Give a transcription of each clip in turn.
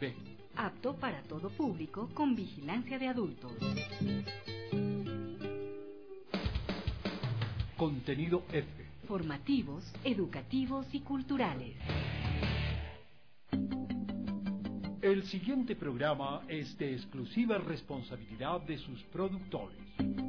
B. Apto para todo público con vigilancia de adultos. Contenido F. Formativos, educativos y culturales. El siguiente programa es de exclusiva responsabilidad de sus productores.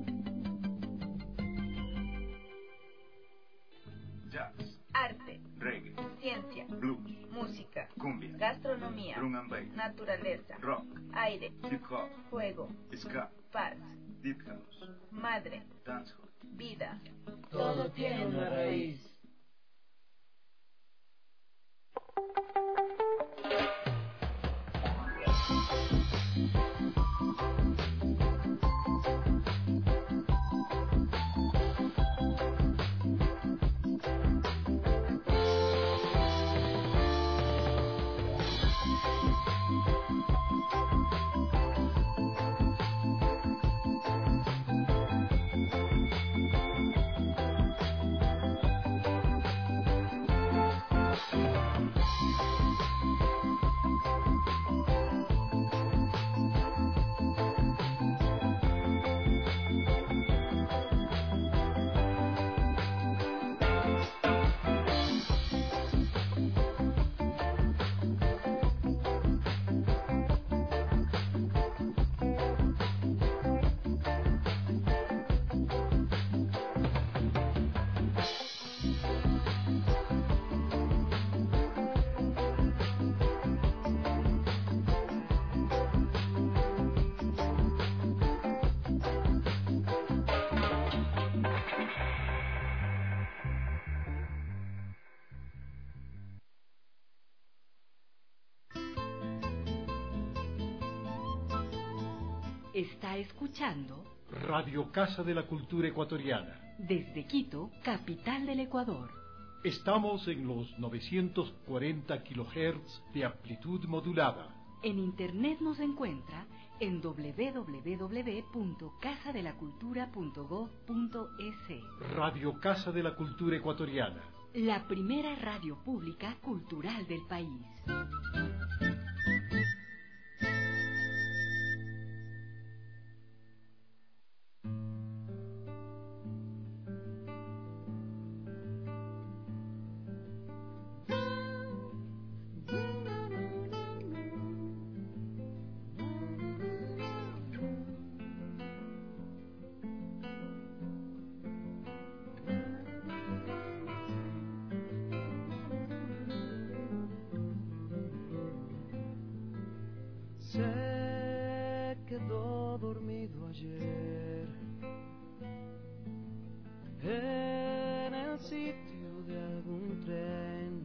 Jazz, arte, reggae, ciencia, blues, música, cumbia, gastronomía, drum and bass, naturaleza, rock, aire, hip hop, juego, ska, paz, deep house, madre, dancehall. vida. Todo tiene una raíz. Está escuchando Radio Casa de la Cultura Ecuatoriana. desde Quito, capital del Ecuador. Estamos en los 940 kHz de amplitud modulada. En internet nos encuentra en www.casadelacultura.gov.es. Radio Casa de la Cultura Ecuatoriana. La primera radio pública cultural del país. Se quedó dormido ayer en el sitio de algún tren.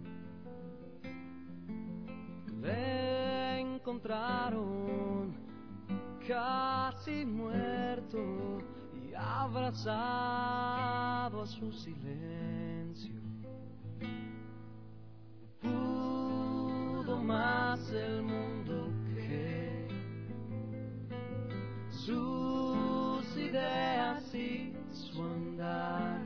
Le encontraron casi muerto y abrazado a su silencio. Pudo más el mundo que sus ideas y su andar.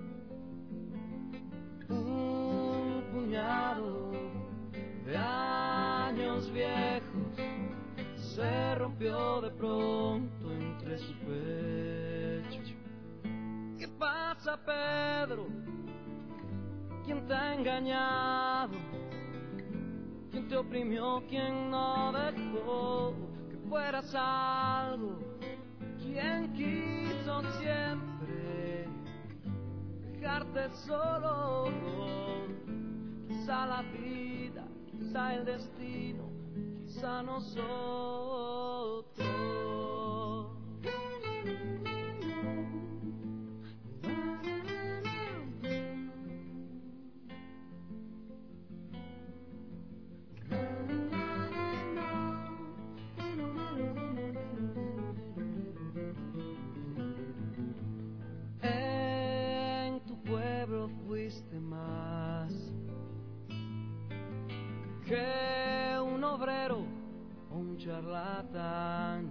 Un puñado de años viejos se rompió de pronto entre su pecho. ¿Qué pasa, Pedro? ¿Quién te ha engañado? ¿Quién te oprimió? ¿Quién no dejó que fueras algo? ¿Quién quiso siempre dejarte solo? Quizá la vida, quizá el destino, quizá nosotros. En tu pueblo fuiste más que un obrero o un charlatán.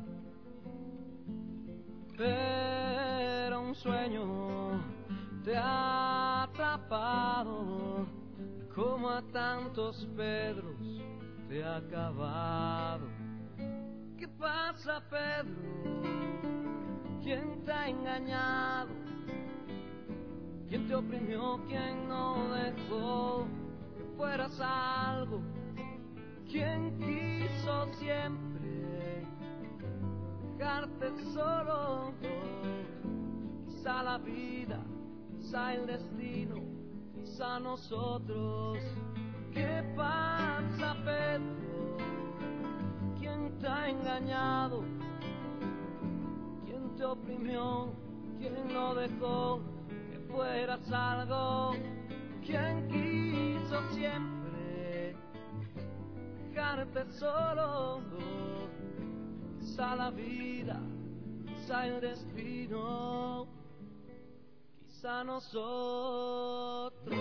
Pero un sueño te ha atrapado como a tantos Pedros te ha acabado. ¿Qué pasa, Pedro? ¿Quién te ha engañado? ¿Quién te oprimió? ¿Quién no dejó que fueras algo? ¿Quién quiso siempre dejarte solo? Quizá la vida, quizá el destino, quizá nosotros. ¿Qué pasa, Pedro? ¿Quién te ha engañado? ¿Quién te oprimió? ¿Quién no dejó que fueras algo? ¿Quién quiso siempre dejarte solo? Quizá la vida, quizá el destino, quizá nosotros.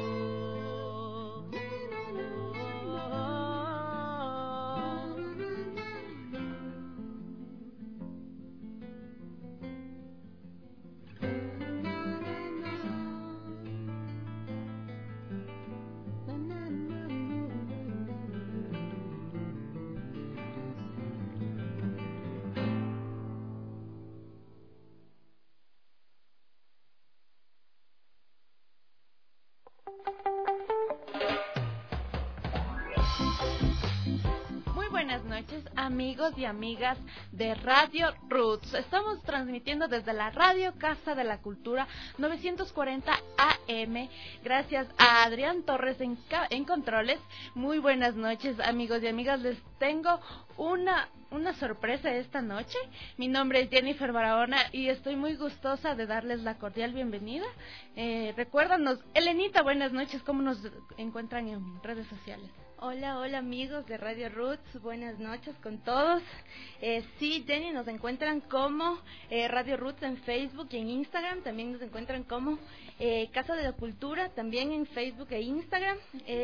Buenas noches, amigos y amigas de Radio Roots. Estamos transmitiendo desde la Radio Casa de la Cultura 940 AM. Gracias a Adrián Torres en controles. Muy buenas noches, amigos y amigas. Les tengo una sorpresa esta noche. Mi nombre es Jennifer Barahona y estoy muy gustosa de darles la cordial bienvenida. Recuérdanos, Elenita, buenas noches. ¿Cómo nos encuentran en redes sociales? Hola amigos de Radio Roots, buenas noches con todos. Sí, Jenny, nos encuentran como Radio Roots en Facebook y en Instagram. También nos encuentran como Casa de la Cultura, también en Facebook e Instagram.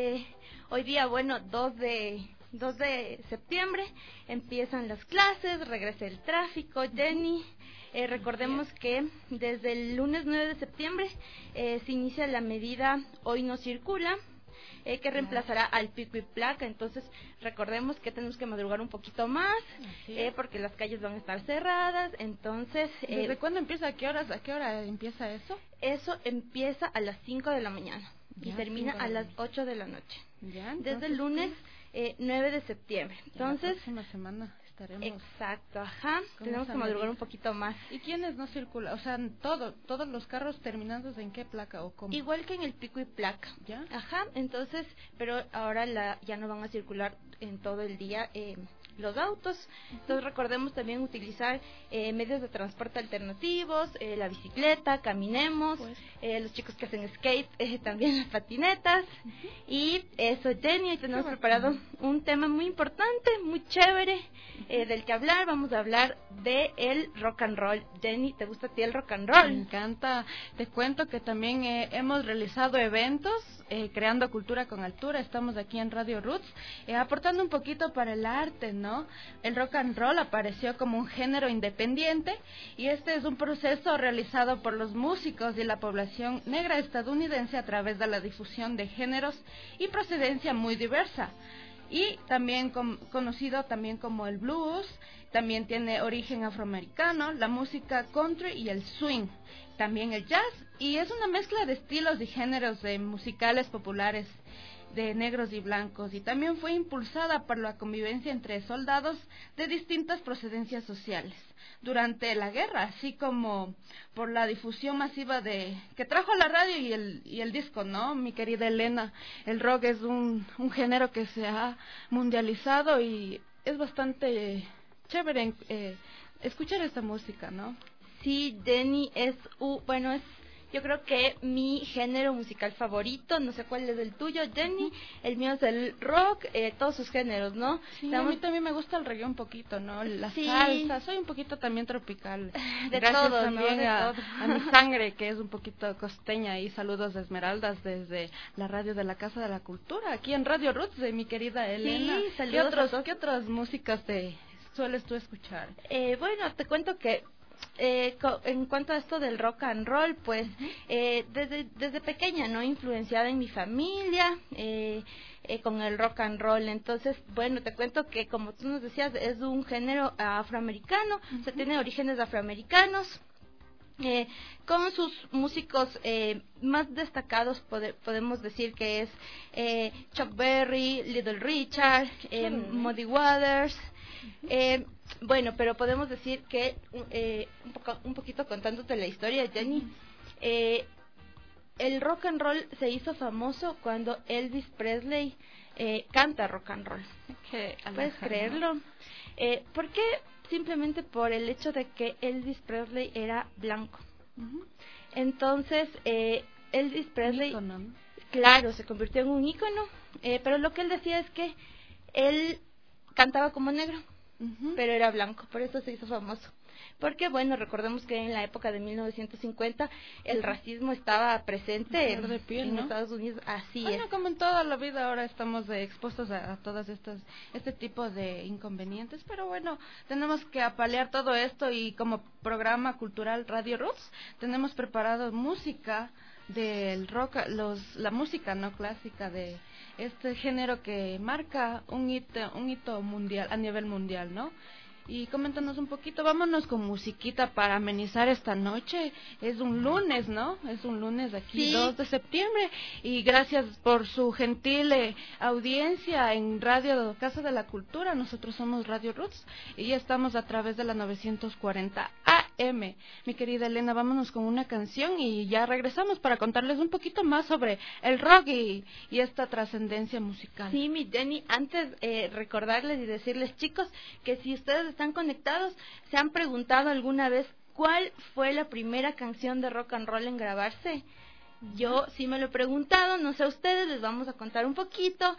Hoy día, 2 de septiembre, empiezan las clases, regresa el tráfico, Jenny. Recordemos que desde el lunes 9 de septiembre se inicia la medida Hoy No Circula, que reemplazará al pico y placa. Entonces recordemos que tenemos que madrugar un poquito más, porque las calles van a estar cerradas. Entonces, ¿desde cuándo empieza? ¿A qué hora empieza eso? Eso empieza a las 5 de la mañana y termina a las 8 de la noche. Desde el lunes 9 de septiembre. Entonces, la próxima semana estaremos. Exacto, ajá. Tenemos que madrugar un poquito más. ¿Y quiénes no circulan? O sea, todos los carros terminados en qué placa o cómo. Igual que en el pico y placa. ¿Ya? Ajá. Entonces, pero ahora ya no van a circular en todo el día los autos. Entonces recordemos también utilizar medios de transporte alternativos, la bicicleta, caminemos, los chicos que hacen skate, también las patinetas. Y eso, Jenny, hoy tenemos preparado un tema muy importante, muy chévere, del que hablar. Vamos a hablar de el rock and roll. Jenny, ¿te gusta a ti el rock and roll? Me encanta. Te cuento que también hemos realizado eventos creando cultura con altura. Estamos aquí en Radio Roots aportando un poquito para el arte, ¿no? El rock and roll apareció como un género independiente y este es un proceso realizado por los músicos y la población negra estadounidense a través de la difusión de géneros y procedencia muy diversa. Y también conocido también como el blues, también tiene origen afroamericano, la música country y el swing, también el jazz, y es una mezcla de estilos y géneros musicales populares de negros y blancos, y también fue impulsada por la convivencia entre soldados de distintas procedencias sociales durante la guerra, así como por la difusión masiva que trajo la radio y el disco, ¿no? Mi querida Elena, el rock es un género que se ha mundializado y es bastante chévere escuchar esta música, ¿no? Sí, Jenny, yo creo que mi género musical favorito. No sé cuál es el tuyo, Jenny. El mío es el rock, todos sus géneros, ¿no? Sí, a mí también me gusta el reggae un poquito, ¿no? La salsa, soy un poquito también tropical. Gracias todo, también ¿no? a mi sangre, que es un poquito costeña, y saludos de Esmeraldas desde la radio de la Casa de la Cultura, aquí en Radio Roots, de mi querida Elena. Sí, saludos. ¿Qué otras músicas te sueles tú escuchar? Te cuento que en cuanto a esto del rock and roll, pues desde pequeña, ¿no? Influenciada en mi familia, con el rock and roll. Entonces, bueno, te cuento que, como tú nos decías, es un género afroamericano, o sea, tiene orígenes afroamericanos. Con sus músicos más destacados podemos decir que es Chuck Berry, Little Richard, Muddy Waters. Bueno, pero podemos decir que un poquito contándote la historia, Jenny, el rock and roll se hizo famoso cuando Elvis Presley canta rock and roll. ¿Puedes creerlo? ¿Por qué? Simplemente por el hecho de que Elvis Presley era blanco. Entonces, Elvis Presley, ícono, ¿no? Claro, se convirtió en un ícono, pero lo que él decía es que él cantaba como negro, pero era blanco, por eso se hizo famoso. Porque, bueno, recordemos que en la época de 1950 el racismo estaba presente de piel, en ¿no? Estados Unidos, así bueno, es. Como en toda la vida ahora estamos expuestos a todas este tipo de inconvenientes, pero bueno, tenemos que apalear todo esto y como programa cultural Radio Roots tenemos preparado música del rock, la música no clásica de este género que marca un hito mundial, a nivel mundial, ¿no? Y coméntanos un poquito, vámonos con musiquita para amenizar esta noche. Es un lunes, ¿no? Es un lunes aquí, sí. 2 de septiembre. Y gracias por su gentil audiencia en Radio Casa de la Cultura. Nosotros somos Radio Roots y ya estamos a través de la 940 AM. Mi querida Elena, vámonos con una canción y ya regresamos para contarles un poquito más sobre el rock y esta trascendencia musical. Sí, mi Jenny, antes recordarles y decirles, chicos, que si ustedes están conectados, ¿se han preguntado alguna vez cuál fue la primera canción de rock and roll en grabarse? Yo sí me lo he preguntado, no sé a ustedes, les vamos a contar un poquito.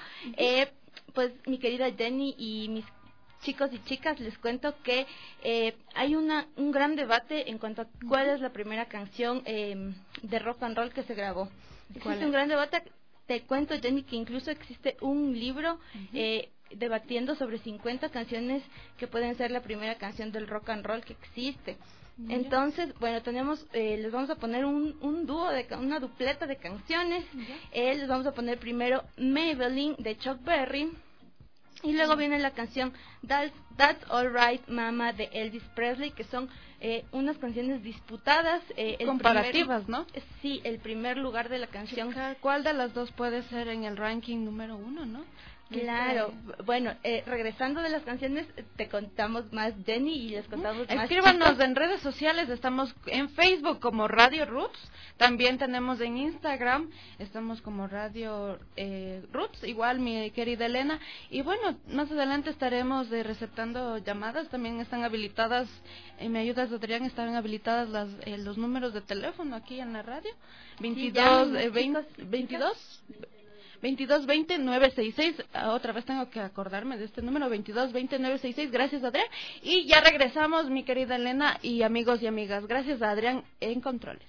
Pues mi querida Jenny y mis chicos y chicas, les cuento que hay un gran debate en cuanto a cuál es la primera canción de rock and roll que se grabó. Existe un gran debate. Te cuento, Jenny, que incluso existe un libro debatiendo sobre 50 canciones que pueden ser la primera canción del rock and roll que existe. Entonces, bueno, les vamos a poner un dúo, una dupleta de canciones. Les vamos a poner primero Maybelline de Chuck Berry. Y luego viene la canción That's Alright Mama de Elvis Presley, que son unas canciones disputadas. Comparativas, ¿no? Sí, el primer lugar de la canción. Chica, ¿cuál de las dos puede ser en el ranking número 1, no? Claro, bueno, regresando de las canciones, te contamos más, Jenny, y les contamos más. Escríbanos en redes sociales, estamos en Facebook como Radio Roots, también tenemos en Instagram, estamos como Radio Roots, igual mi querida Elena, y bueno, más adelante estaremos receptando llamadas, también están habilitadas, me ayudas Adrián, están habilitadas los números de teléfono aquí en la radio, 2220-966, otra vez tengo que acordarme de este número, 2220-966, gracias Adrián, y ya regresamos mi querida Elena y amigos y amigas, gracias a Adrián en controles.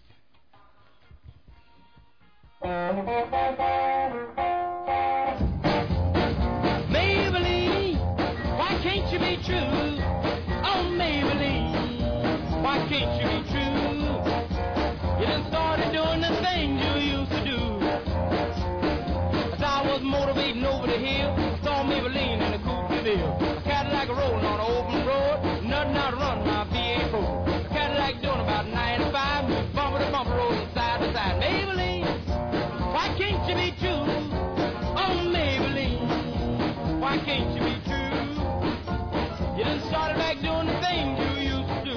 Maybelline, why can't you be true? Oh Maybelline, why can't you be true? You done started doing the things you used to do. I was motivating over the hill, saw Maybelline in a coupe de ville. A Cadillac rolling on an open road, nothing out to run my V8 4. A Cadillac doing about 95, bumper to bumper, rolling side to side. Maybelline, why can't you be true? Oh Maybelline, why can't you be true? You done started back doing the things you used to do.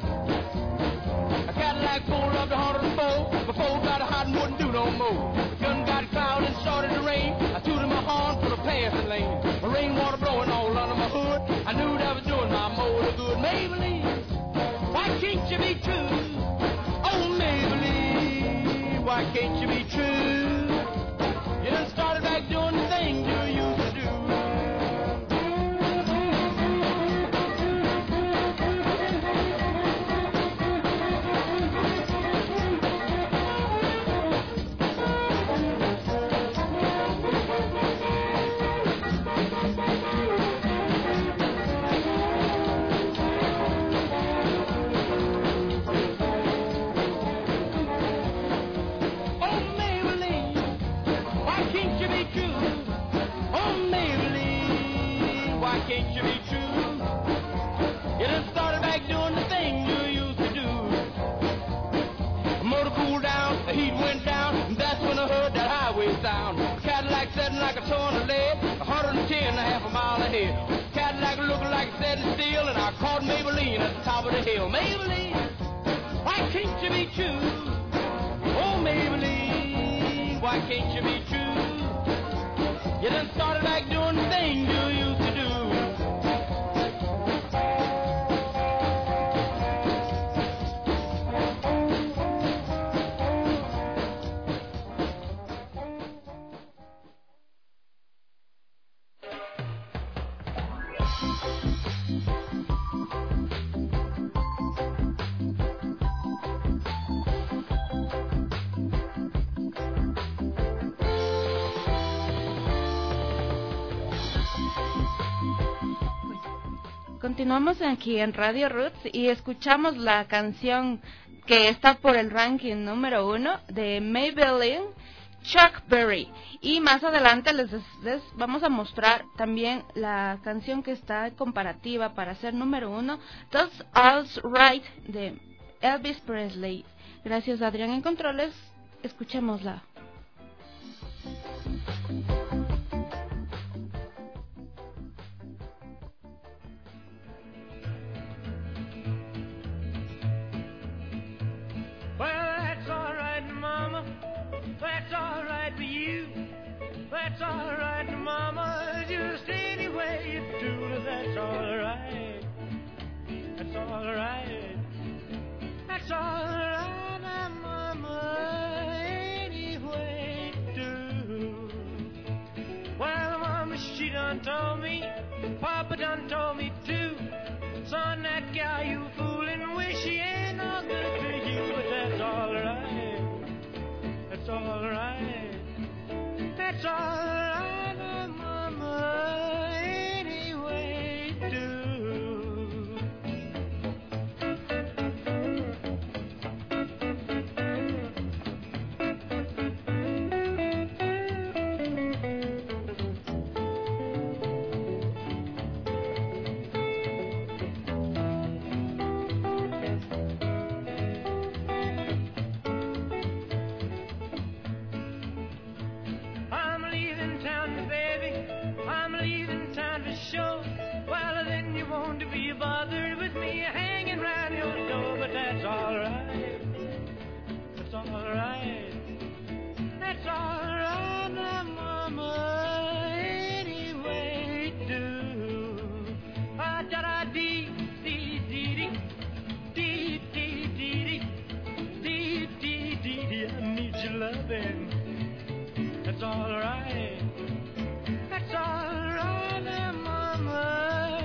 A Cadillac pulled up to 104, before it got hot and wouldn't do no more. The gun got clouded and started to rain. I tooted my horn for the passing lane. My rainwater blowing all under my hood. I knew that I was doing my motor good. Maybelline, why can't you be true? Oh Maybelline, why can't you be true? You done started back doing the things you used to do. like a ton of lead, 110 a half a mile ahead. Cadillac looking like it's dead steel, and I caught Maybelline at the top of the hill. Maybelline, why can't you be true? Oh, Maybelline, why can't you be true? You done started back doing the thing you used to do. Continuamos aquí en Radio Roots y escuchamos la canción que está por el ranking número 1 de Maybelline, Chuck Berry. Y más adelante les vamos a mostrar también la canción que está en comparativa para ser número 1, That's All's Right, de Elvis Presley. Gracias, Adrián, en controles. Escuchémosla. That's all right for you. That's all right, Mama. Just any way you do, that's all right. That's all right. That's all right, Mama. Any way you do. Well, Mama, she done told me, Papa done told me too. Son, that gal you fooling with, she ain't no good for you, but that's all right. That's all right. That's all right, Mama. Any way you do. Bothered with me hanging round your door, but that's all right. That's all right. That's all right, now, Mama. Any way you do. Ah, da da dee dee dee dee dee dee dee dee dee dee dee. I need your loving. That's all right. That's all right, now, Mama.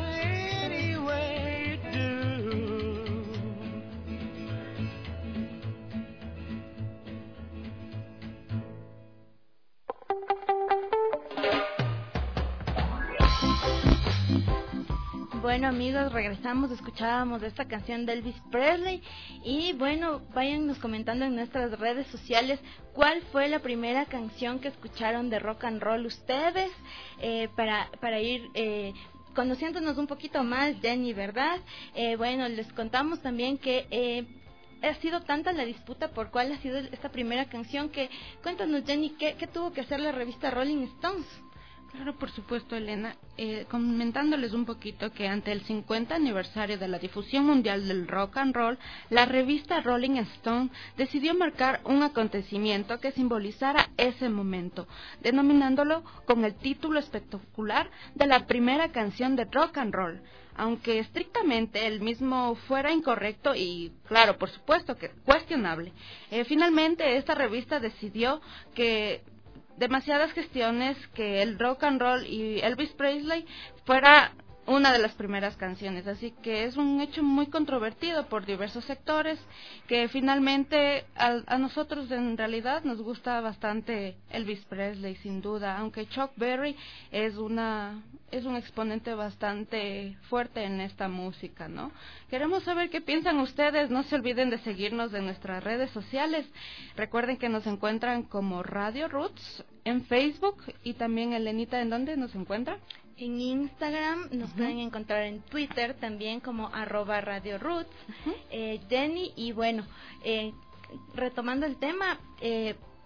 Bueno, amigos, regresamos, escuchábamos esta canción de Elvis Presley y bueno, váyannos comentando en nuestras redes sociales cuál fue la primera canción que escucharon de rock and roll ustedes, para ir conociéndonos un poquito más, Jenny, ¿verdad? Bueno, les contamos también que ha sido tanta la disputa por cuál ha sido esta primera canción que, cuéntanos, Jenny, ¿qué tuvo que hacer la revista Rolling Stones? Claro, por supuesto, Elena. Comentándoles un poquito que ante el 50 aniversario de la difusión mundial del rock and roll, la revista Rolling Stone decidió marcar un acontecimiento que simbolizara ese momento, denominándolo con el título espectacular de la primera canción de rock and roll. Aunque estrictamente el mismo fuera incorrecto y, claro, por supuesto que cuestionable. Finalmente, esta revista decidió que demasiadas gestiones que el rock and roll y Elvis Presley fuera una de las primeras canciones, así que es un hecho muy controvertido por diversos sectores, que finalmente a nosotros en realidad nos gusta bastante Elvis Presley, sin duda, aunque Chuck Berry es un exponente bastante fuerte en esta música, ¿no? Queremos saber qué piensan ustedes. No se olviden de seguirnos en nuestras redes sociales. Recuerden que nos encuentran como Radio Roots en Facebook y también, Elenita, ¿en dónde nos encuentra? En Instagram, nos pueden encontrar en Twitter también como @Radio Roots, Jenny, y bueno, retomando el tema,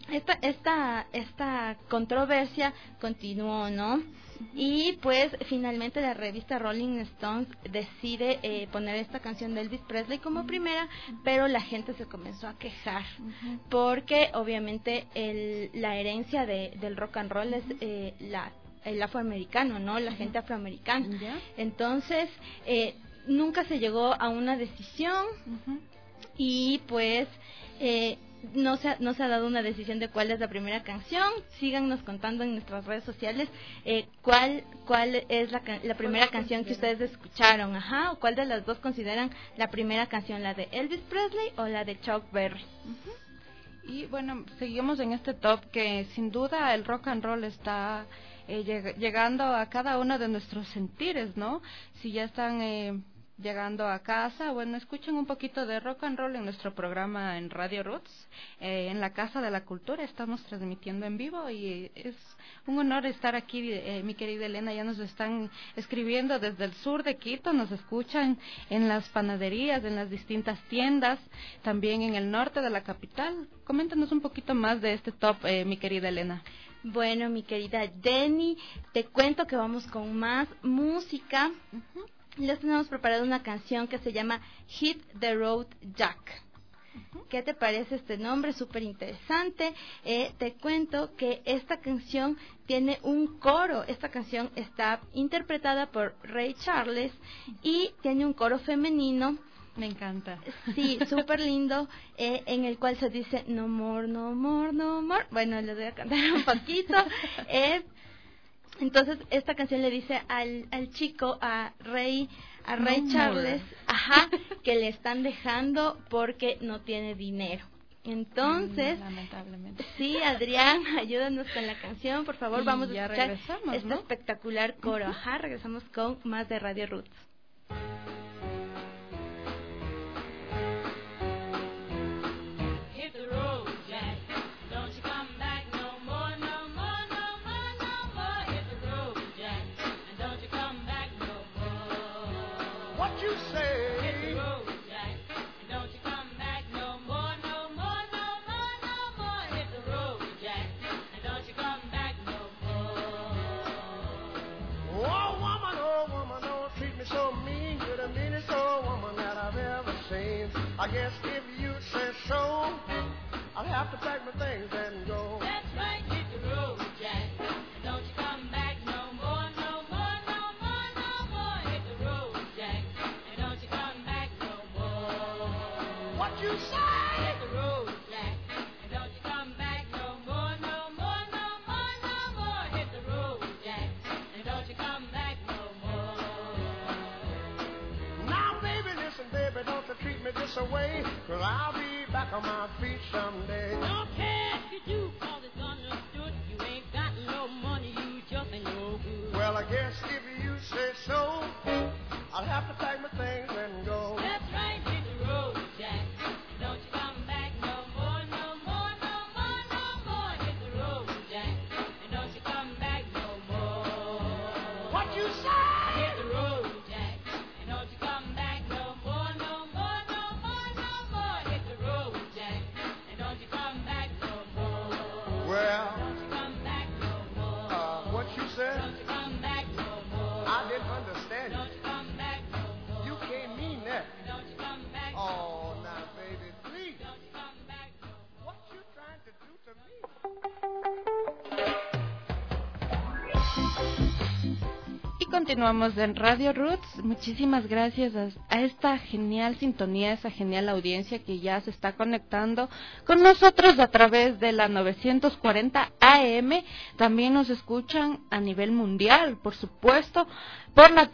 esta controversia continuó, ¿no? Y pues finalmente la revista Rolling Stones decide poner esta canción de Elvis Presley como primera, pero la gente se comenzó a quejar porque obviamente la herencia del rock and roll es el afroamericano, ¿no? La gente afroamericana. Entonces nunca se llegó a una decisión y pues no se ha dado una decisión de cuál es la primera canción. Síganos contando en nuestras redes sociales cuál es la primera canción que ustedes escucharon, o cuál de las dos consideran la primera canción, la de Elvis Presley o la de Chuck Berry. Y bueno, seguimos en este top que sin duda el rock and roll está llegando a cada uno de nuestros sentires, ¿no? Si ya están llegando a casa, bueno, escuchen un poquito de rock and roll en nuestro programa en Radio Roots, en la Casa de la Cultura. Estamos transmitiendo en vivo y es un honor estar aquí, mi querida Elena. Ya nos están escribiendo desde el sur de Quito, nos escuchan en las panaderías, en las distintas tiendas, también en el norte de la capital. Coméntanos un poquito más de este top, mi querida Elena. Bueno, mi querida Jenny, te cuento que vamos con más música. Les tenemos preparado una canción que se llama Hit the Road Jack. ¿Qué te parece este nombre? Súper interesante. Te cuento que esta canción tiene un coro. Esta canción está interpretada por Ray Charles y tiene un coro femenino. Me encanta. Sí, súper lindo, en el cual se dice no more, no more, no more. Bueno, les voy a cantar un poquito. Entonces esta canción le dice al chico, a Ray Charles, que le están dejando porque no tiene dinero. Entonces, lamentablemente. Sí, Adrián, ayúdanos con la canción, por favor. Vamos a escuchar este espectacular coro. Regresamos con más de Radio Roots. I guess if you say so, I'll have to pack my things and go. That's right, hit the road, Jack. Don't you come back no more, no more, no more, no more. Hit the road, Jack. And don't you come back no more. What you say? Hit the road, Jack. And don't you come back no more, no more, no more, no more. Hit the road, Jack. And don't you come back no more. Now, baby, listen, baby, don't you treat me this away, 'cause I'll be back on my feet someday. Don't care if you do, 'cause it's understood. You ain't got no money, you just ain't no good. Well, I guess if you say so, I'll have to pack my things and go. That's right, hit the road, Jack. Don't you come back no more, no more, no more, no more. Hit the road, Jack. And don't you come back no more. What you say? Hit the road, Jack. And don't you come back no more, no more, no more, no more. Hit the road, Jack. And don't you come back no more. Well, don't you come back no more. What you said? Don't you come back no more. I didn't understand Don't you come back no more. You can't mean that. Don't you come back no Oh, more. now, baby, please. Don't you come back no more. What you trying to do to me? Y continuamos en Radio Roots. Muchísimas gracias a esta genial sintonía, esa genial audiencia que ya se está conectando con nosotros a través de la 940 AM. También nos escuchan a nivel mundial, por supuesto, por la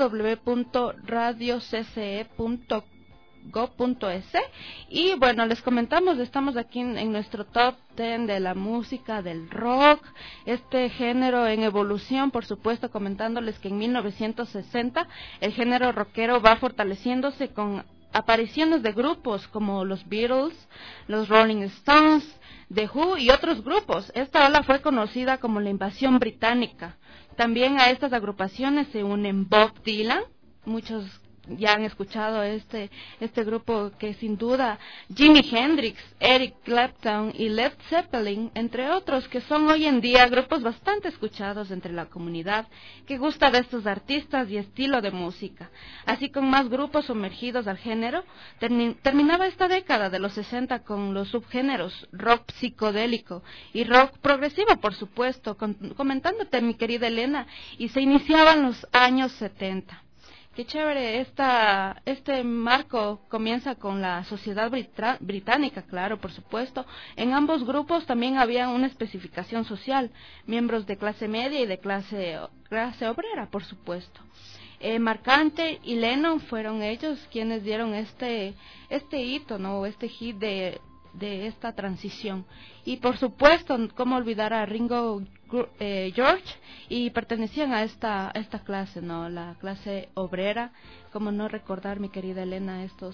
www.radiocce.com go.es. Y bueno, les comentamos, estamos aquí en nuestro top 10 de la música del rock, este género en evolución, por supuesto, comentándoles que en 1960 el género rockero va fortaleciéndose con apariciones de grupos como los Beatles, los Rolling Stones, The Who y otros grupos. Esta ola fue conocida como la invasión británica. También a estas agrupaciones se unen Bob Dylan, muchos ya han escuchado este grupo que sin duda Jimi Hendrix, Eric Clapton y Led Zeppelin, entre otros, que son hoy en día grupos bastante escuchados entre la comunidad que gusta de estos artistas y estilo de música. Así, con más grupos sumergidos al género, terminaba esta década de los 60 con los subgéneros rock psicodélico y rock progresivo, por supuesto, comentándote, mi querida Elena, y se iniciaban los años 70. Qué chévere, este marco comienza con la sociedad británica, claro, por supuesto. En ambos grupos también había una especificación social, miembros de clase media y de clase obrera, por supuesto. Marcante y Lennon fueron ellos quienes dieron este hito, ¿no? Este hit de esta transición. Y por supuesto, cómo olvidar a Ringo George, y pertenecían a esta clase, ¿no? La clase obrera. Cómo no recordar, mi querida Elena, esta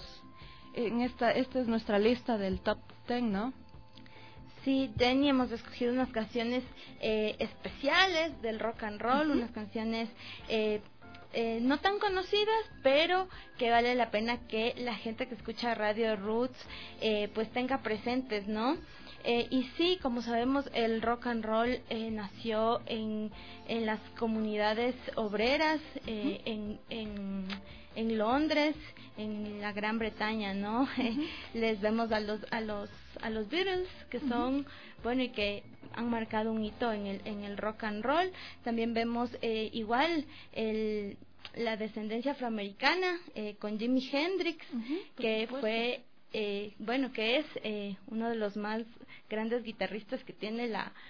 es nuestra lista del top 10, ¿no? Sí, Denny, hemos escogido unas canciones especiales del rock and roll, unas canciones no tan conocidas, pero que vale la pena que la gente que escucha Radio Roots pues tenga presentes, ¿no? Y sí, como sabemos, el rock and roll nació en las comunidades obreras, en Londres, en la Gran Bretaña, ¿no? Les vemos a los Beatles, que son, bueno, y que han marcado un hito en el rock and roll. También vemos igual la descendencia afroamericana con Jimi Hendrix, que fue bueno, que es uno de los más grandes guitarristas que tiene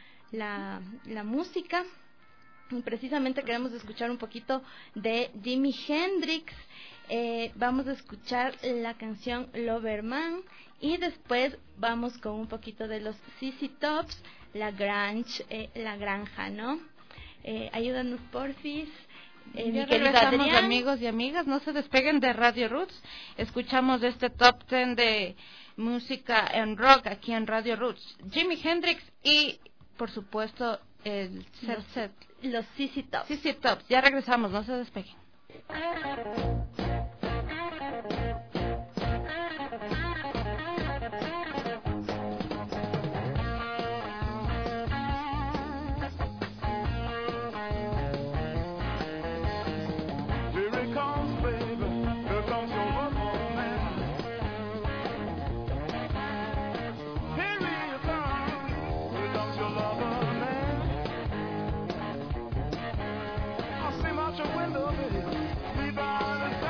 la música. Y precisamente queremos escuchar un poquito de Jimi Hendrix. Vamos a escuchar la canción Loverman y después vamos con un poquito de los ZZ Tops, la granja, ¿no? Ayúdanos, porfis. Ya regresamos, amigos y amigas, no se despeguen de Radio Roots. Escuchamos este top 10 de música en rock aquí en Radio Roots. Jimi Hendrix y, por supuesto, los ZZ Tops. ZZ Tops. Ya regresamos, no se despeguen. Window, baby, we by the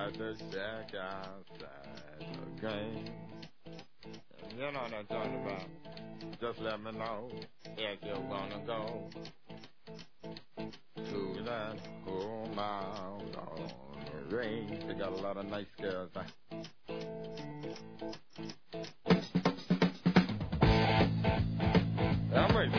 at the shack outside the game. You know what I'm talking about. Just let me know if you wanna go to that home out on the range. They got a lot of nice girls. I'm waiting.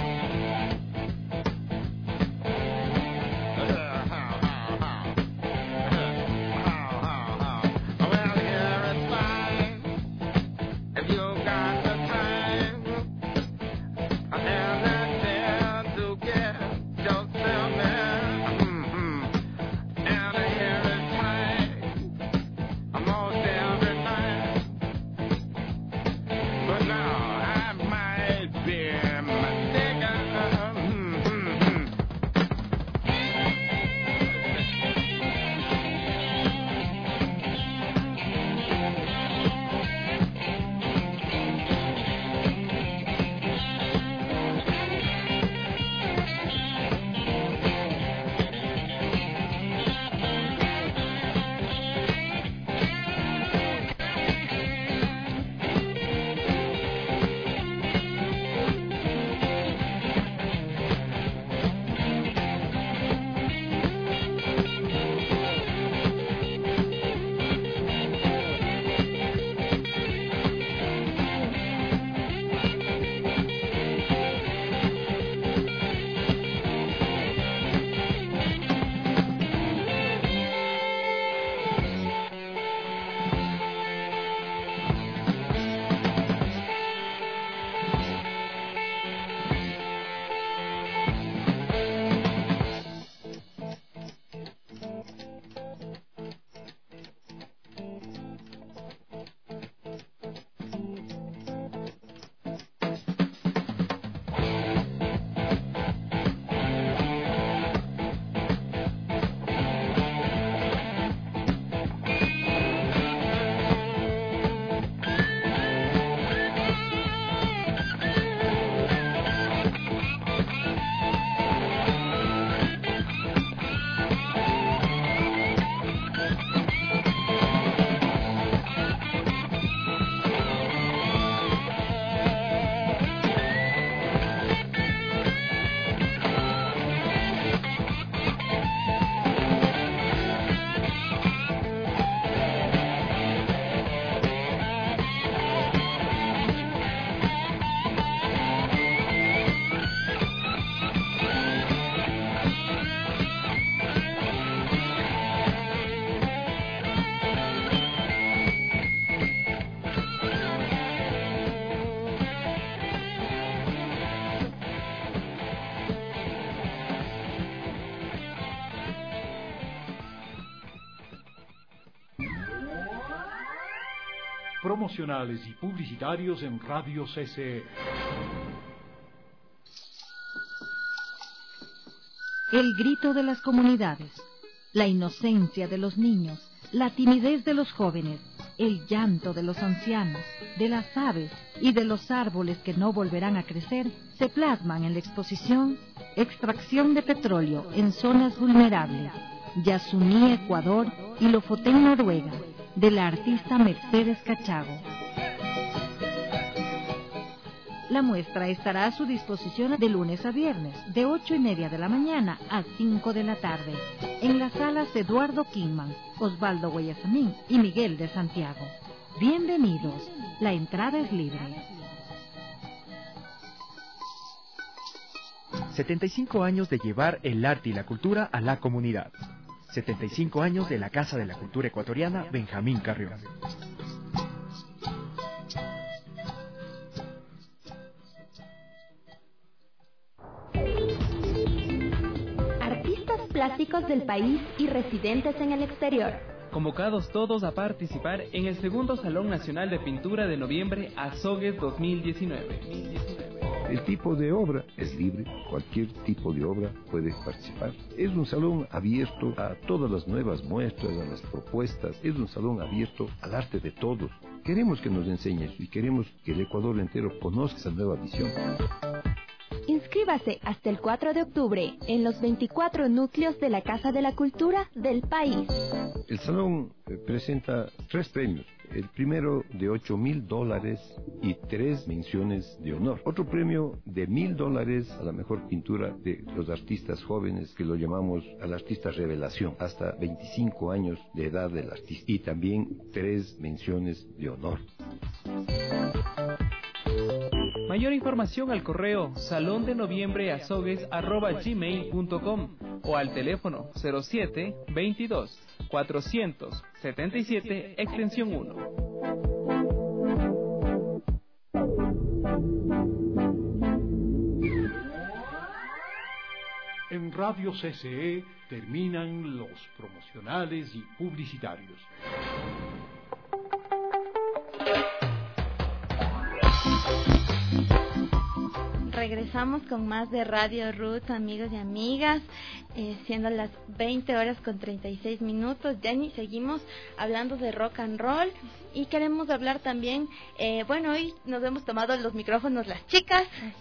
Promocionales y publicitarios en Radio CCE. El grito de las comunidades, la inocencia de los niños, la timidez de los jóvenes, el llanto de los ancianos, de las aves y de los árboles que no volverán a crecer, se plasman en la exposición Extracción de petróleo en zonas vulnerables, Yasuní, Ecuador y Lofoten, Noruega, de la artista Mercedes Cachago. La muestra estará a su disposición de lunes a viernes, de 8:30 de la mañana a 5 de la tarde, en las salas Eduardo Kingman, Osvaldo Guayasamín y Miguel de Santiago. Bienvenidos, la entrada es libre. 75 años de llevar el arte y la cultura a la comunidad. 75 años de la Casa de la Cultura Ecuatoriana Benjamín Carrión. Artistas plásticos del país y residentes en el exterior. Convocados todos a participar en el segundo Salón Nacional de Pintura de noviembre Azogues 2019. El tipo de obra es libre, cualquier tipo de obra puede participar. Es un salón abierto a todas las nuevas muestras, a las propuestas. Es un salón abierto al arte de todos. Queremos que nos enseñes y queremos que el Ecuador entero conozca esa nueva visión. Inscríbete Inscríbase hasta el 4 de octubre en los 24 núcleos de la Casa de la Cultura del país. El salón presenta 3 premios. El primero de $8,000 y 3 menciones de honor. Otro premio de $1,000 a la mejor pintura de los artistas jóvenes, que lo llamamos al artista revelación, hasta 25 años de edad del artista. Y también 3 menciones de honor. Mayor información al correo salondenoviembreazogues@gmail.com o al teléfono 07 22 477 extensión 1. En Radio CCE terminan los promocionales y publicitarios. Regresamos con más de Radio Roots, amigos y amigas, siendo las 20:36. Jenny, seguimos hablando de rock and roll y queremos hablar también, hoy nos hemos tomado los micrófonos las chicas.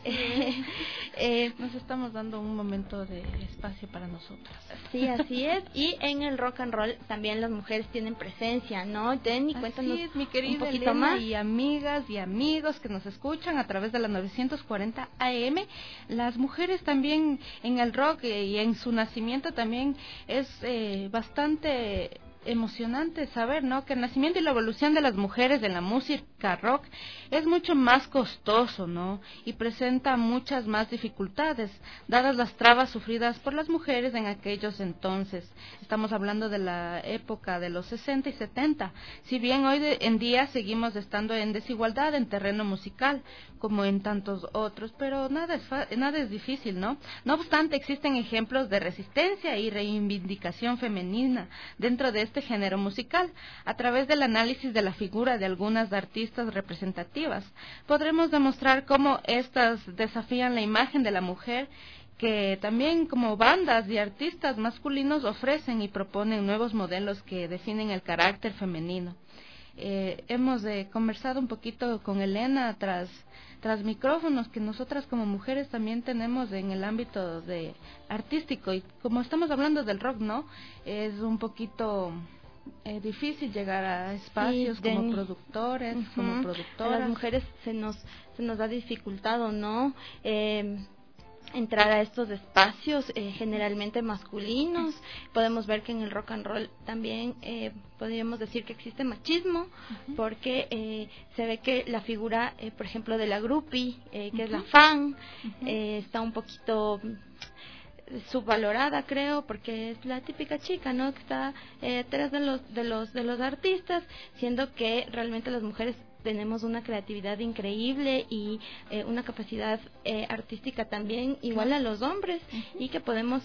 Nos estamos dando un momento de espacio para nosotras. Sí, así es. Y en el rock and roll también las mujeres tienen presencia, ¿no? Jenny, cuéntanos así es, mi querida un poquito Elena, más. Y amigas y amigos que nos escuchan a través de la 940 AM, las mujeres también en el rock y en su nacimiento también es bastante emocionante saber, ¿no?, que el nacimiento y la evolución de las mujeres en la música rock es mucho más costoso, ¿no?, y presenta muchas más dificultades, dadas las trabas sufridas por las mujeres en aquellos entonces. Estamos hablando de la época de los 60 y 70. Si bien hoy en día seguimos estando en desigualdad en terreno musical, como en tantos otros, pero nada es difícil, ¿no? No obstante, existen ejemplos de resistencia y reivindicación femenina dentro de este género musical. A través del análisis de la figura de algunas artistas representativas, podremos demostrar cómo estas desafían la imagen de la mujer, que también como bandas y artistas masculinos ofrecen y proponen nuevos modelos que definen el carácter femenino. Hemos conversado un poquito con Elena tras micrófonos, que nosotras como mujeres también tenemos en el ámbito de artístico, y como estamos hablando del rock, ¿no?, es un poquito difícil llegar a espacios como productores, como productoras. A las mujeres se nos ha dificultado, ¿no?, entrar a estos espacios generalmente masculinos. Podemos ver que en el rock and roll también podríamos decir que existe machismo, porque se ve que la figura, por ejemplo, de la groupie, que es la fan, está un poquito subvalorada, creo, porque es la típica chica, ¿no?, que está detrás de los artistas, siendo que realmente las mujeres tenemos una creatividad increíble y una capacidad artística también igual a los hombres, y que podemos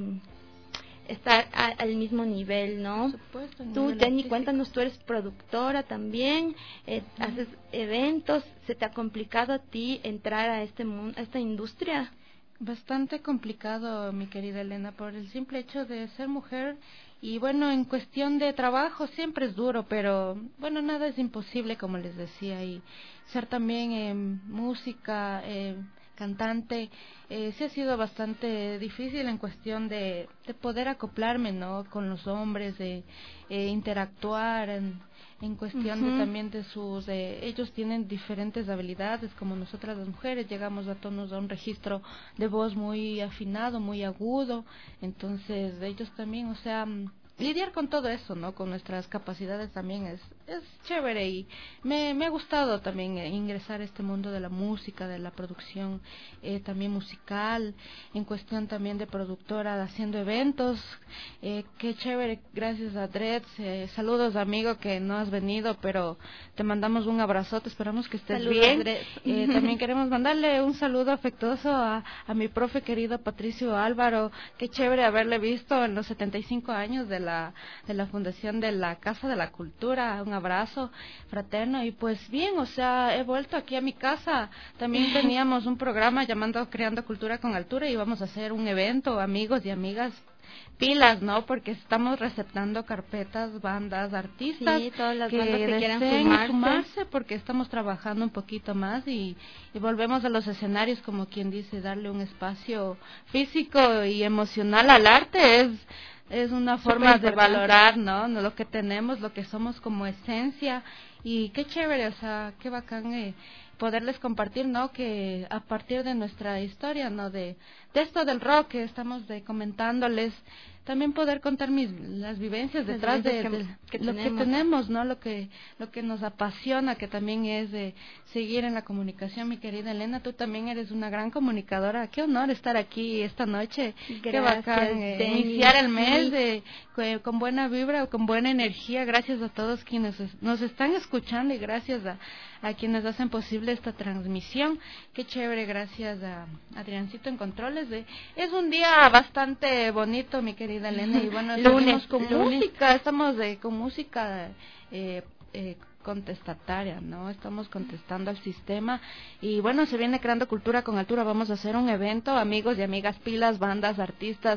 estar al mismo nivel, ¿no? Por supuesto. Tú, Jenny, cuéntanos, tú eres productora también, haces eventos. ¿Se te ha complicado a ti entrar a este mundo, a esta industria? Bastante complicado, mi querida Elena, por el simple hecho de ser mujer. Y bueno, en cuestión de trabajo siempre es duro, pero bueno, nada es imposible, como les decía. Y ser también música, cantante, sí ha sido bastante difícil en cuestión de poder acoplarme, ¿no?, con los hombres, de interactuar en cuestión de también de sus ellos tienen diferentes habilidades, como nosotras las mujeres llegamos a tonos a un registro de voz muy afinado, muy agudo, entonces ellos también, o sea, lidiar con todo eso, ¿no?, con nuestras capacidades también es chévere, y me ha gustado también ingresar a este mundo de la música, de la producción también musical, en cuestión también de productora, haciendo eventos. Qué chévere, gracias a Dreads. Saludos, amigo, que no has venido, pero te mandamos un abrazote, esperamos que estés saludos, bien. También queremos mandarle un saludo afectuoso a mi profe querido Patricio Álvaro. Qué chévere haberle visto en los 75 años de la fundación de la Casa de la Cultura. Un abrazo fraterno. Y pues bien, o sea, he vuelto aquí a mi casa. También teníamos un programa llamado Creando Cultura con Altura, y vamos a hacer un evento, amigos y amigas, pilas, ¿no? Porque estamos receptando carpetas, bandas, artistas, Sí, todas las que bandas que quieran deseen sumarse. porque estamos trabajando un poquito más y volvemos a los escenarios, como quien dice, darle un espacio físico y emocional al arte es una forma de valorar, ¿no? Lo que tenemos, lo que somos como esencia, y qué chévere, o sea, qué bacán poderles compartir, ¿no? Que a partir de nuestra historia, ¿no? De esto del rock que estamos comentándoles, también poder contar las vivencias detrás de lo que tenemos, ¿no? Lo que nos apasiona, que también es de seguir en la comunicación. Mi querida Elena, tú también eres una gran comunicadora. Qué honor estar aquí esta noche. Gracias, qué bacán iniciar el mes con buena vibra, con buena energía. Gracias a todos quienes nos están escuchando y gracias a quienes hacen posible esta transmisión. Qué chévere, gracias a Adriancito en controles. Es un día bastante bonito, mi querida Elena, y bueno, seguimos con música, estamos con música contestataria, ¿no? Estamos contestando al sistema y bueno, se viene Creando Cultura con Altura. Vamos a hacer un evento, amigos y amigas, pilas, bandas, artistas,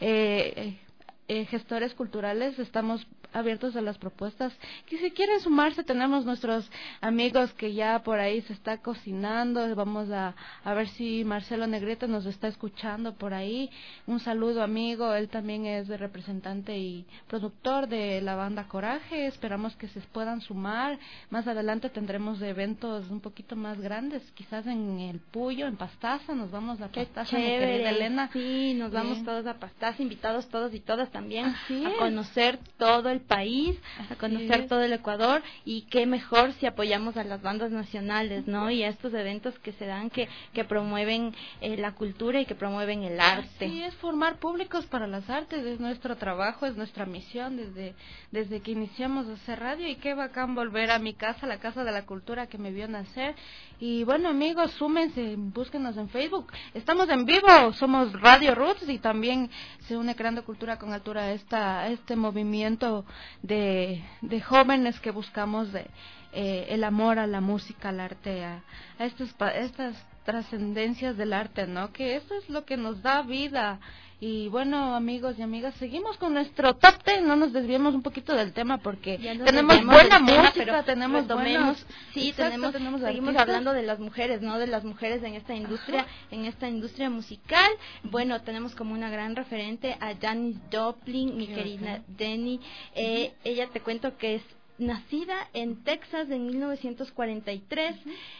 gestores culturales, estamos abiertos a las propuestas, que si quieren sumarse, tenemos nuestros amigos que ya por ahí se está cocinando, vamos a ver si Marcelo Negrete nos está escuchando por ahí. Un saludo, amigo, él también es de representante y productor de la banda Coraje, esperamos que se puedan sumar. Más adelante tendremos eventos un poquito más grandes, quizás en el Puyo, en Pastaza, nos vamos a Pastaza, mi querida Elena. Sí, nos vamos todos a Pastaza, invitados todos y todas también a conocer todo el país, a conocer todo el Ecuador, y qué mejor si apoyamos a las bandas nacionales, ¿no? Y a estos eventos que se dan, que promueven la cultura y que promueven el arte. Sí, es formar públicos para las artes, es nuestro trabajo, es nuestra misión desde que iniciamos a hacer radio, y qué bacán volver a mi casa, la Casa de la Cultura que me vio nacer. Y bueno, amigos, súmense, búsquenos en Facebook, estamos en vivo, somos Radio Roots, y también se une Creando Cultura con Altura a este movimiento de jóvenes que buscamos el amor a la música, al arte, a estas trascendencias del arte, ¿no? Que eso es lo que nos da vida. Y bueno, amigos y amigas, seguimos con nuestro top 10, no nos desviemos un poquito del tema porque tenemos buena música, tenemos buenos... Sí, exacto, seguimos artistas. hablando de las mujeres, ¿no? De las mujeres en esta industria musical. Bueno, tenemos como una gran referente a Janis Joplin, mi querida Denny. Ella, te cuento que es nacida en Texas en 1943.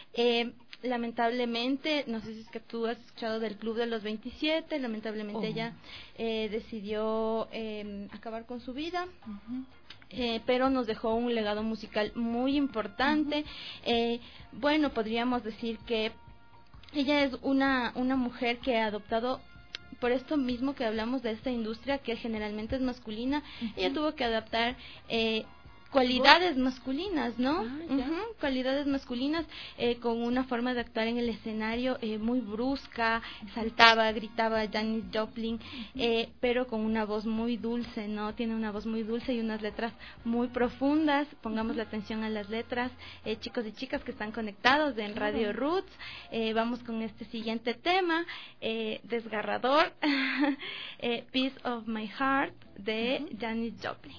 Lamentablemente, no sé si es que tú has escuchado del Club de los 27, lamentablemente ella decidió acabar con su vida. Pero nos dejó un legado musical muy importante. Bueno, podríamos decir que ella es una mujer que ha adoptado, por esto mismo que hablamos de esta industria que generalmente es masculina, ella tuvo que adaptar cualidades masculinas, ¿no? Cualidades masculinas, con una forma de actuar en el escenario muy brusca, saltaba, gritaba Janis Joplin, pero con una voz muy dulce, ¿no? Tiene una voz muy dulce y unas letras muy profundas. Pongamos la atención a las letras, chicos y chicas que están conectados en Radio Roots. Vamos con este siguiente tema, desgarrador, Piece of My Heart, de Janis Joplin.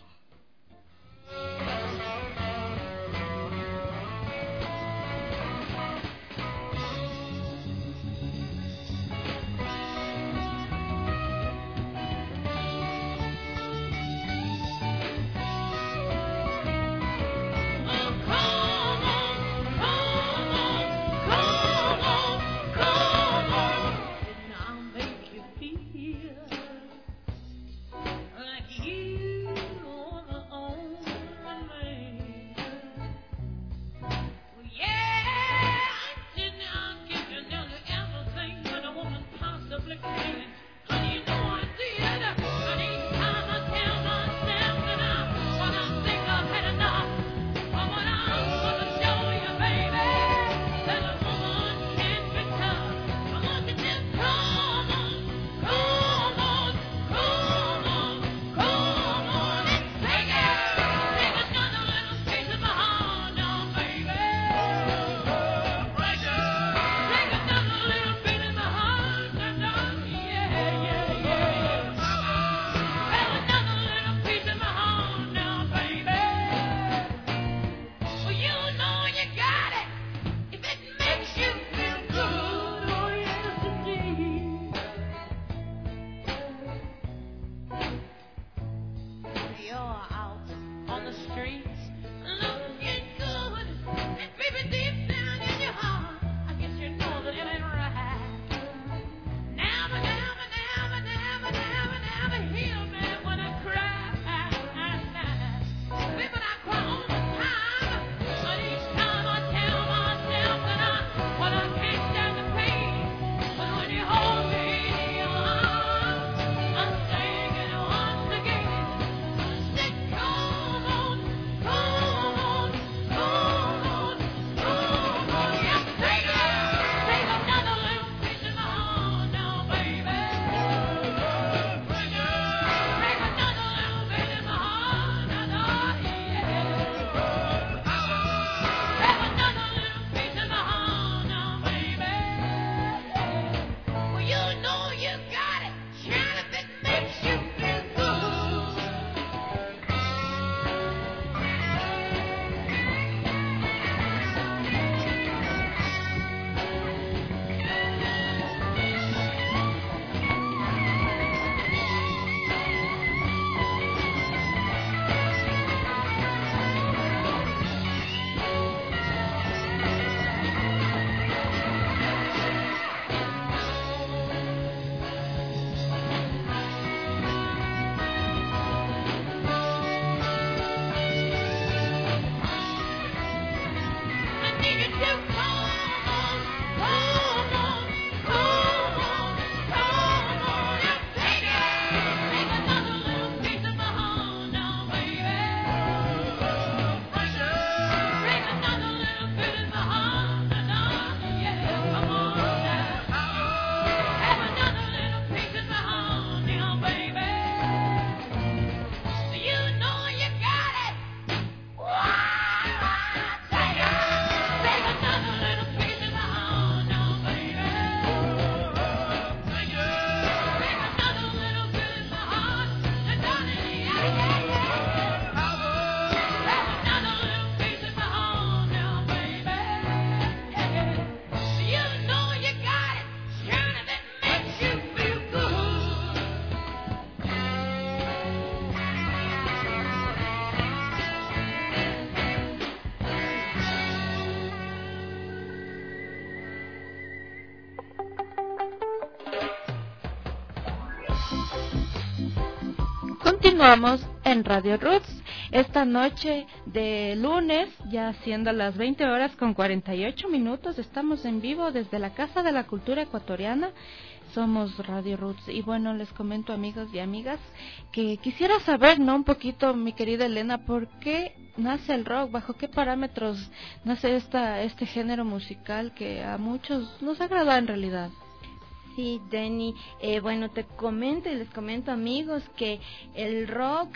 Continuamos en Radio Roots esta noche de lunes, ya siendo las 20 horas con 48 minutos. Estamos en vivo desde la Casa de la Cultura Ecuatoriana. Somos Radio Roots y bueno, les comento, amigos y amigas, que quisiera saber, ¿no? Un poquito, mi querida Elena, ¿por qué nace el rock? ¿Bajo qué parámetros nace este género musical que a muchos nos agrada en realidad? Sí, Denny, bueno, te comento y les comento, amigos, que el rock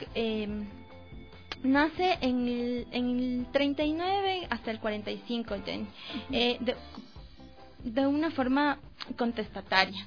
nace en el 39 hasta el 45, Denny, de una forma contestataria.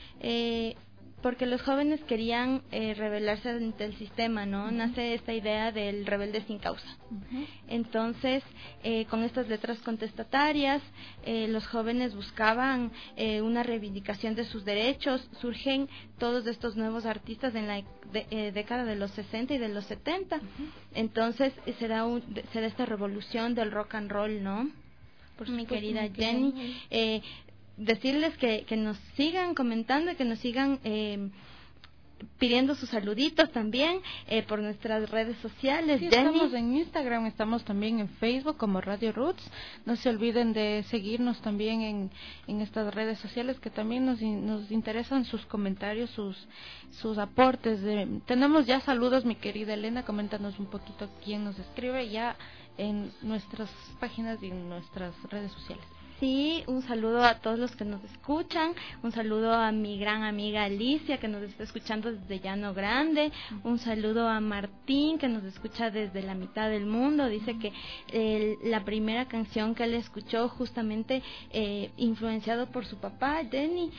Porque los jóvenes querían rebelarse ante el sistema, ¿no? Nace esta idea del rebelde sin causa. Entonces, con estas letras contestatarias, los jóvenes buscaban una reivindicación de sus derechos. Surgen todos estos nuevos artistas en la década de los 60 y de los 70. Entonces, se da esta revolución del rock and roll, ¿no? Por mi querida Jenny. Decirles que nos sigan comentando y que nos sigan pidiendo sus saluditos también por nuestras redes sociales. Sí, Jenny. estamos en Instagram, estamos también en Facebook como Radio Roots. No se olviden de seguirnos también en estas redes sociales, que también nos interesan sus comentarios, sus aportes. Tenemos ya saludos, mi querida Elena, coméntanos un poquito quién nos escribe ya en nuestras páginas y en nuestras redes sociales. Sí, un saludo a todos los que nos escuchan, un saludo a mi gran amiga Alicia, que nos está escuchando desde Llano Grande, un saludo a Martín, que nos escucha desde la mitad del mundo. Dice que la primera canción que él escuchó, justamente influenciado por su papá, Jenny,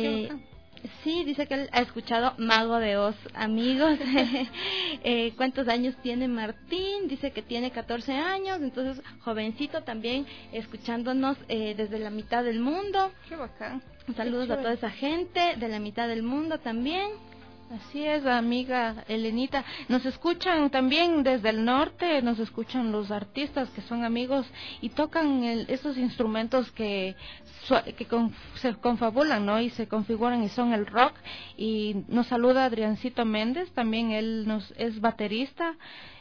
sí, dice que él ha escuchado Mago de Oz, amigos. ¿Cuántos años tiene Martín? Dice que tiene 14 años, entonces jovencito también, escuchándonos desde la mitad del mundo. Qué bacán. Saludos a toda esa gente de la mitad del mundo también. Así es, amiga Elenita. Nos escuchan también desde el norte, nos escuchan los artistas que son amigos y tocan esos instrumentos que se confabulan, ¿no? Y se configuran y son el rock. Y nos saluda Adriancito Méndez, también él es baterista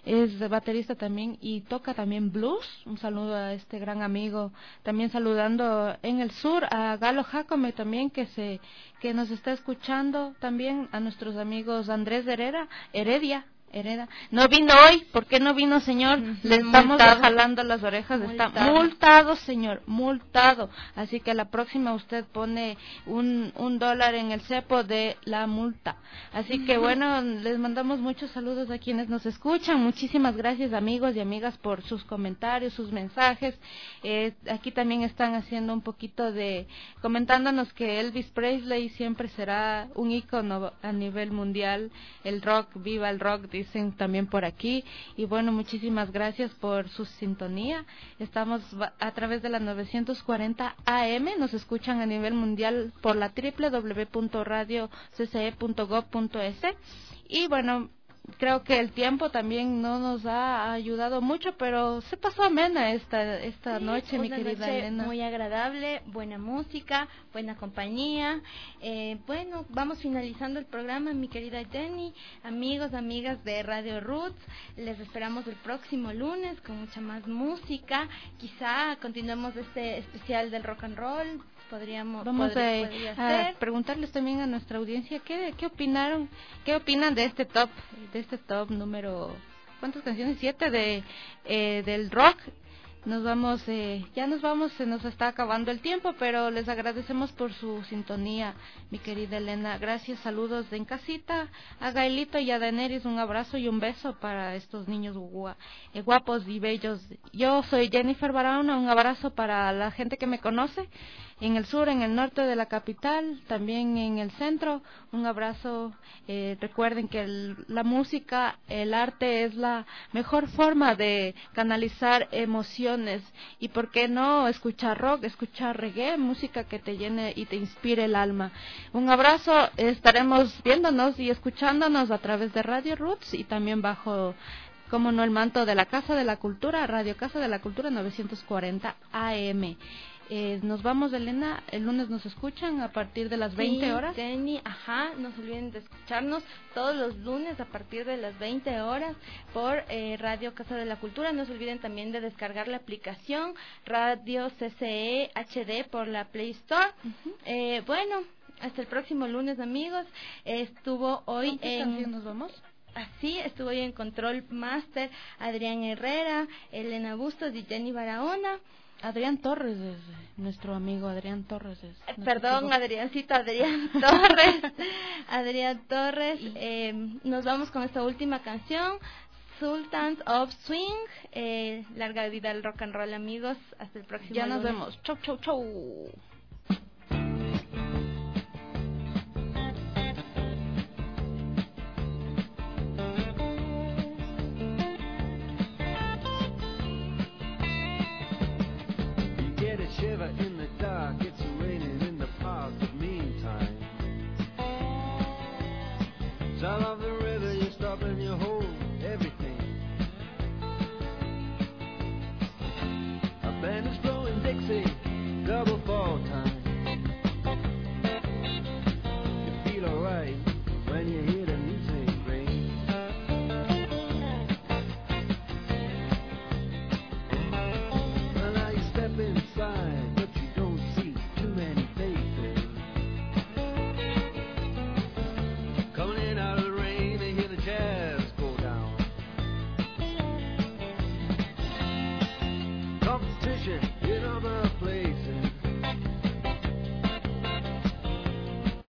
también y toca también blues. Un saludo a este gran amigo. También saludando en el sur a Galo Jacome también, que nos está escuchando, también a nuestros amigos Andrés Heredia. No vino hoy. ¿Por qué no vino, señor? Le estamos jalando las orejas. Está multado, señor, multado. Así que a la próxima usted pone $1 en el cepo de la multa. Así que bueno, les mandamos muchos saludos a quienes nos escuchan. Muchísimas gracias, amigos y amigas, por sus comentarios, sus mensajes. Aquí también están haciendo un poquito comentándonos que Elvis Presley siempre será un ícono a nivel mundial. El rock, viva el rock, dicen también por aquí. Y bueno, muchísimas gracias por su sintonía. Estamos a través de la 940 AM, nos escuchan a nivel mundial por la www.radiocce.gov.es. y bueno, creo que el tiempo también no nos ha ayudado mucho, pero se pasó amena esta noche, mi querida Elena. Muy agradable, buena música, buena compañía. Bueno, vamos finalizando el programa, mi querida Jenny. Amigos, amigas de Radio Roots, les esperamos el próximo lunes con mucha más música. Quizá continuemos este especial del rock and roll. Vamos a preguntarles también a nuestra audiencia qué opinan de este top número, ¿cuántas canciones? 7 del rock. Ya nos vamos, se nos está acabando el tiempo, pero les agradecemos por su sintonía, mi querida Elena. Gracias, saludos en casita, a Gaelito y a Daenerys, un abrazo y un beso para estos niños guapos y bellos. Yo soy Jennifer Barahona, un abrazo para la gente que me conoce en el sur, en el norte de la capital, también en el centro. Un abrazo. Recuerden que la música, el arte es la mejor forma de canalizar emociones, y por qué no escuchar rock, escuchar reggae, música que te llene y te inspire el alma. Un abrazo. Estaremos viéndonos y escuchándonos a través de Radio Roots y también bajo, como no, el manto de la Casa de la Cultura, Radio Casa de la Cultura 940 AM. Nos vamos, Elena, el lunes nos escuchan a partir de las 20 horas. Jenny, no se olviden de escucharnos todos los lunes a partir de las 20 horas por Radio Casa de la Cultura. No se olviden también de descargar la aplicación Radio CCE HD por la Play Store. Bueno, hasta el próximo lunes, amigos. Estuvo hoy en... ¿Nos vamos? Así, estuvo hoy en Control Master Adrián Herrera, Elena Bustos y Jenny Barahona. Adrián Torres es nuestro amigo, Adrián Torres es. Perdón, Adriancito, Adrián Torres. Adrián Torres. Nos vamos con esta última canción, Sultans of Swing. Larga vida al rock and roll, amigos. Hasta el próximo Ya nos lunes. vemos. Chau, chau, chau. Shiver in the dark, it's raining in the park, but meantime, south of the river, you stop and you hold everything. A band is blowing Dixie, double fall time. You feel alright when you hear the music ring. Well, now you step inside, but you don't see too many faces. Coming in out of the rain, they hear the jazz go down. Competition